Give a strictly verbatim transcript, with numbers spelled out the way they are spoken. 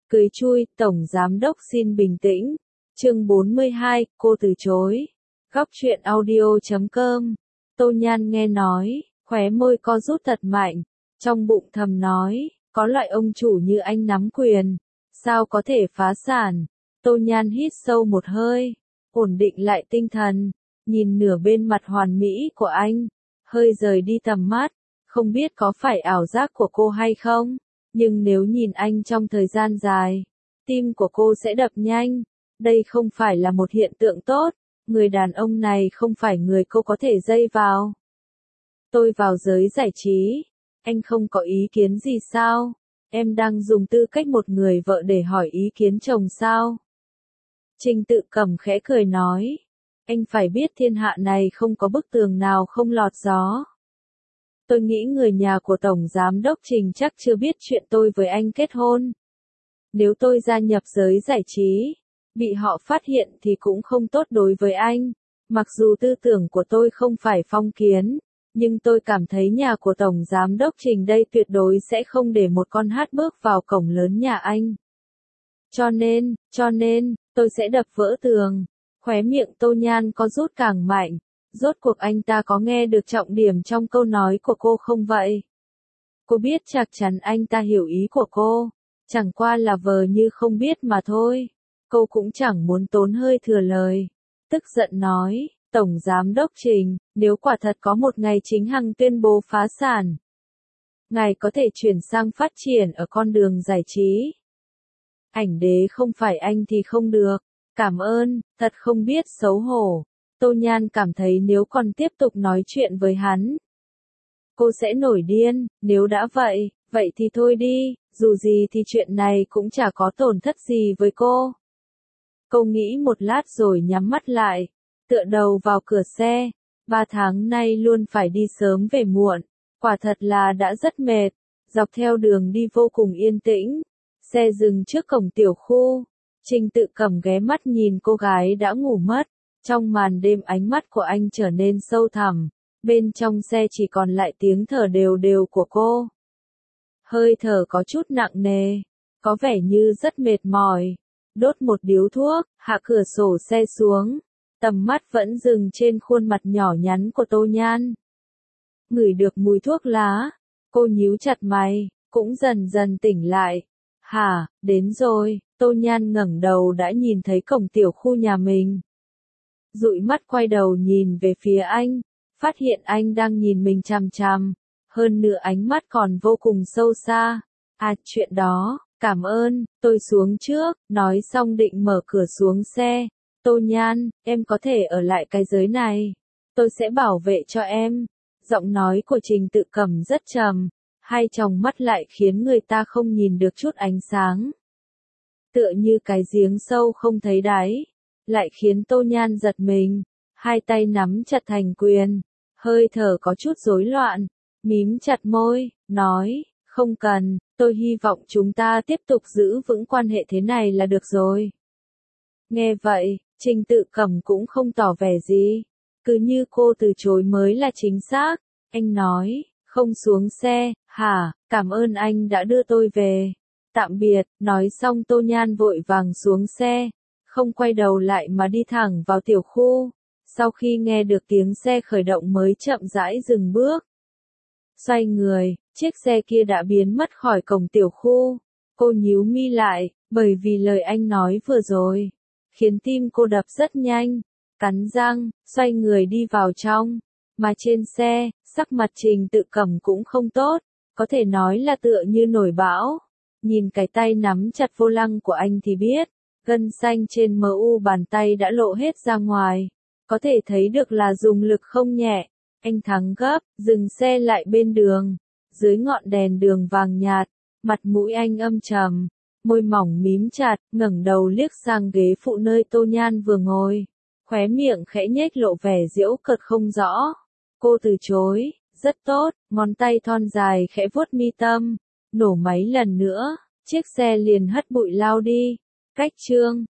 Cười chui, Tổng Giám đốc xin bình tĩnh. Chương bốn mươi hai, cô từ chối. Góc truyện audio chấm com. Tô Nhan nghe nói, khóe môi co rút thật mạnh, trong bụng thầm nói, có loại ông chủ như anh nắm quyền, sao có thể phá sản. Tô Nhan hít sâu một hơi, ổn định lại tinh thần, nhìn nửa bên mặt hoàn mỹ của anh, hơi rời đi tầm mắt, không biết có phải ảo giác của cô hay không, nhưng nếu nhìn anh trong thời gian dài, tim của cô sẽ đập nhanh, đây không phải là một hiện tượng tốt, người đàn ông này không phải người cô có thể dây vào. Tôi vào giới giải trí, anh không có ý kiến gì sao? Em đang dùng tư cách một người vợ để hỏi ý kiến chồng sao? Trình Tự Cẩm khẽ cười nói, anh phải biết thiên hạ này không có bức tường nào không lọt gió. Tôi nghĩ người nhà của Tổng Giám đốc Trình chắc chưa biết chuyện tôi với anh kết hôn. Nếu tôi gia nhập giới giải trí, bị họ phát hiện thì cũng không tốt đối với anh. Mặc dù tư tưởng của tôi không phải phong kiến, nhưng tôi cảm thấy nhà của Tổng Giám đốc Trình đây tuyệt đối sẽ không để một con hát bước vào cổng lớn nhà anh. Cho nên, cho nên, tôi sẽ đập vỡ tường. Khóe miệng Tô Nhan có rút càng mạnh. Rốt cuộc anh ta có nghe được trọng điểm trong câu nói của cô không vậy? Cô biết chắc chắn anh ta hiểu ý của cô, chẳng qua là vờ như không biết mà thôi. Cô cũng chẳng muốn tốn hơi thừa lời. Tức giận nói, Tổng Giám đốc Trình, nếu quả thật có một ngày chính Hằng tuyên bố phá sản, ngài có thể chuyển sang phát triển ở con đường giải trí. Ảnh đế không phải anh thì không được. Cảm ơn, thật không biết xấu hổ. Tô Nhan cảm thấy nếu còn tiếp tục nói chuyện với hắn, cô sẽ nổi điên. Nếu đã vậy, vậy thì thôi đi, dù gì thì chuyện này cũng chả có tổn thất gì với cô. Cô nghĩ một lát rồi nhắm mắt lại, tựa đầu vào cửa xe. Ba tháng nay luôn phải đi sớm về muộn, quả thật là đã rất mệt. Dọc theo đường đi vô cùng yên tĩnh, xe dừng trước cổng tiểu khu. Trình Tự Cẩm ghé mắt nhìn cô gái đã ngủ mất. Trong màn đêm ánh mắt của anh trở nên sâu thẳm, bên trong xe chỉ còn lại tiếng thở đều đều của cô. Hơi thở có chút nặng nề, có vẻ như rất mệt mỏi. Đốt một điếu thuốc, hạ cửa sổ xe xuống, tầm mắt vẫn dừng trên khuôn mặt nhỏ nhắn của Tô Nhan. Ngửi được mùi thuốc lá, cô nhíu chặt mày, cũng dần dần tỉnh lại. Hả, đến rồi. Tô Nhan ngẩng đầu đã nhìn thấy cổng tiểu khu nhà mình. Dụi mắt quay đầu nhìn về phía anh, phát hiện anh đang nhìn mình chằm chằm, hơn nữa ánh mắt còn vô cùng sâu xa. À, chuyện đó, cảm ơn, tôi xuống trước, nói xong định mở cửa xuống xe. Tô Nhan, em có thể ở lại cái giới này, tôi sẽ bảo vệ cho em. Giọng nói của Trình Tự Cẩm rất trầm, hai tròng mắt lại khiến người ta không nhìn được chút ánh sáng. Tựa như cái giếng sâu không thấy đáy, lại khiến Tô Nhan giật mình, hai tay nắm chặt thành quyền, hơi thở có chút rối loạn, mím chặt môi, nói, không cần, tôi hy vọng chúng ta tiếp tục giữ vững quan hệ thế này là được rồi. Nghe vậy, Trình Tự Cẩm cũng không tỏ vẻ gì, cứ như cô từ chối mới là chính xác. Anh nói, không xuống xe, hả, cảm ơn anh đã đưa tôi về. Tạm biệt, nói xong Tô Nhan vội vàng xuống xe, không quay đầu lại mà đi thẳng vào tiểu khu. Sau khi nghe được tiếng xe khởi động mới chậm rãi dừng bước. Xoay người, chiếc xe kia đã biến mất khỏi cổng tiểu khu. Cô nhíu mi lại, bởi vì lời anh nói vừa rồi, khiến tim cô đập rất nhanh. Cắn răng, xoay người đi vào trong. Mà trên xe, sắc mặt Trình Tự Cẩm cũng không tốt, có thể nói là tựa như nổi bão. Nhìn cái tay nắm chặt vô lăng của anh thì biết, gân xanh trên em u bàn tay đã lộ hết ra ngoài, có thể thấy được là dùng lực không nhẹ. Anh thắng gấp, dừng xe lại bên đường, dưới ngọn đèn đường vàng nhạt, mặt mũi anh âm trầm, môi mỏng mím chặt, ngẩng đầu liếc sang ghế phụ nơi Tô Nhan vừa ngồi, khóe miệng khẽ nhếch lộ vẻ giễu cợt không rõ. Cô từ chối, rất tốt, ngón tay thon dài khẽ vuốt mi tâm. Nổ máy lần nữa, chiếc xe liền hất bụi lao đi. Cách chương